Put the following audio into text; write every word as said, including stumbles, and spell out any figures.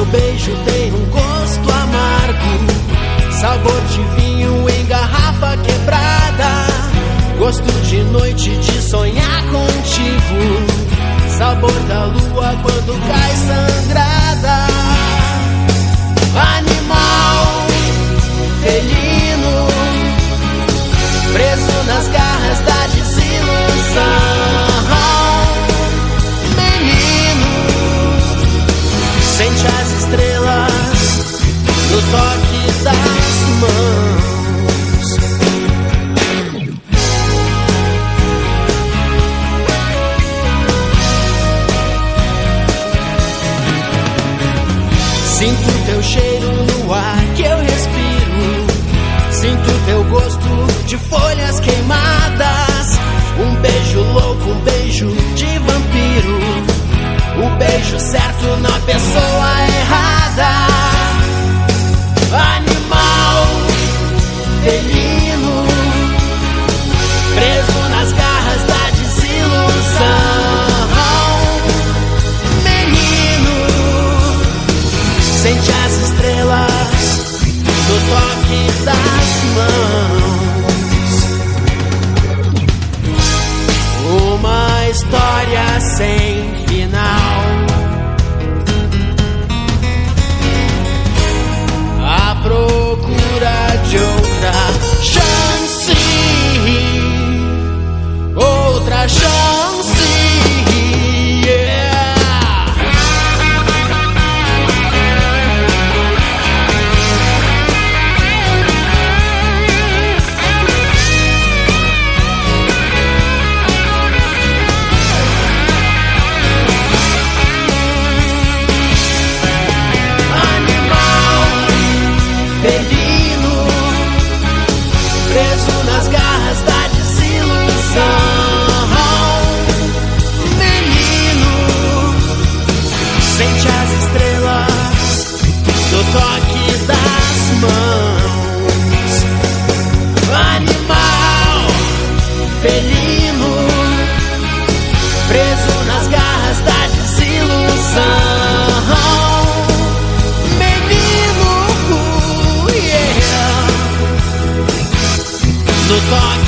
Teu beijo tem um gosto amargo, sabor de vinho em garrafa quebrada, gosto de noite de sonhar contigo, sabor da lua quando cai sangrada. Animal felino, preso nas garras da desilusão. Sente as estrelas no toque das mãos. Sinto teu cheiro no ar que eu respiro, sinto teu gosto de folhas queimadas. Um beijo louco, um beijo de vampiro, o beijo certo na pessoa errada. Animal felino, preso nas garras da desilusão. Menino, sente as estrelas no toque das mãos. Uma história sem final, à procura de outra chance, outra chance, yeah. Toque das mãos. Animal felino, preso nas garras da desilusão. Menino, yeah. No toque